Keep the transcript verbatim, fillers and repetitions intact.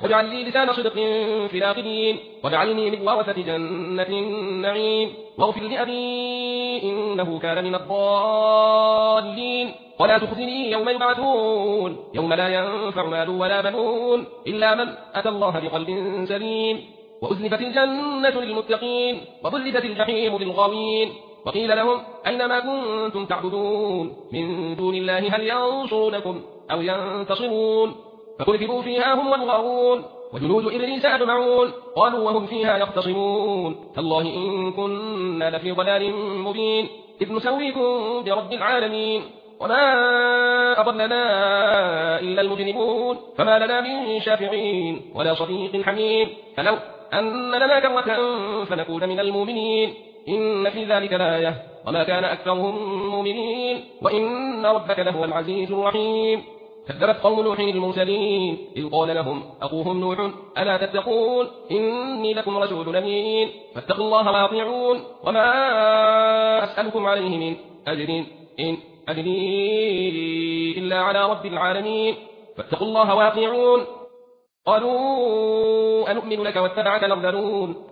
واجعل لي لسان صدق في الآخرين واجعلني من ورثة جنة النعيم واغفر لأبي إنه كان من الضالين ولا تخزني يوم يبعثون يوم لا ينفع مال ولا بنون إلا من أتى الله بقلب سليم وأزلفت الجنة للمتقين وبرزت الجحيم للغاوين وقيل لهم أينما كنتم تعبدون من دون الله هل ينصرونكم أو ينتصرون فكذبوا فيها هم والغاوون وجنود إبليس أجمعون قالوا وهم فيها يختصمون تالله إن كنا لفي ضلال مبين إذ نسويكم برب العالمين وما أضلنا إلا المجرمون فما لنا من شافعين ولا صديق حميم فلو أن لنا كرة فنكون من المؤمنين إن في ذلك الآية وما كان أكثرهم مؤمنين وإن ربك لهو العزيز الرحيم كذبت قوم نوح المرسلين إذ قال لهم أخوهم نوح ألا تتقون إني لكم رسول أمين فاتقوا الله وأطيعون وما أسألكم عليه من أجر إن أجري إلا على رب العالمين فاتقوا الله وأطيعون قالوا أنؤمن لك واتبعك الأرذلون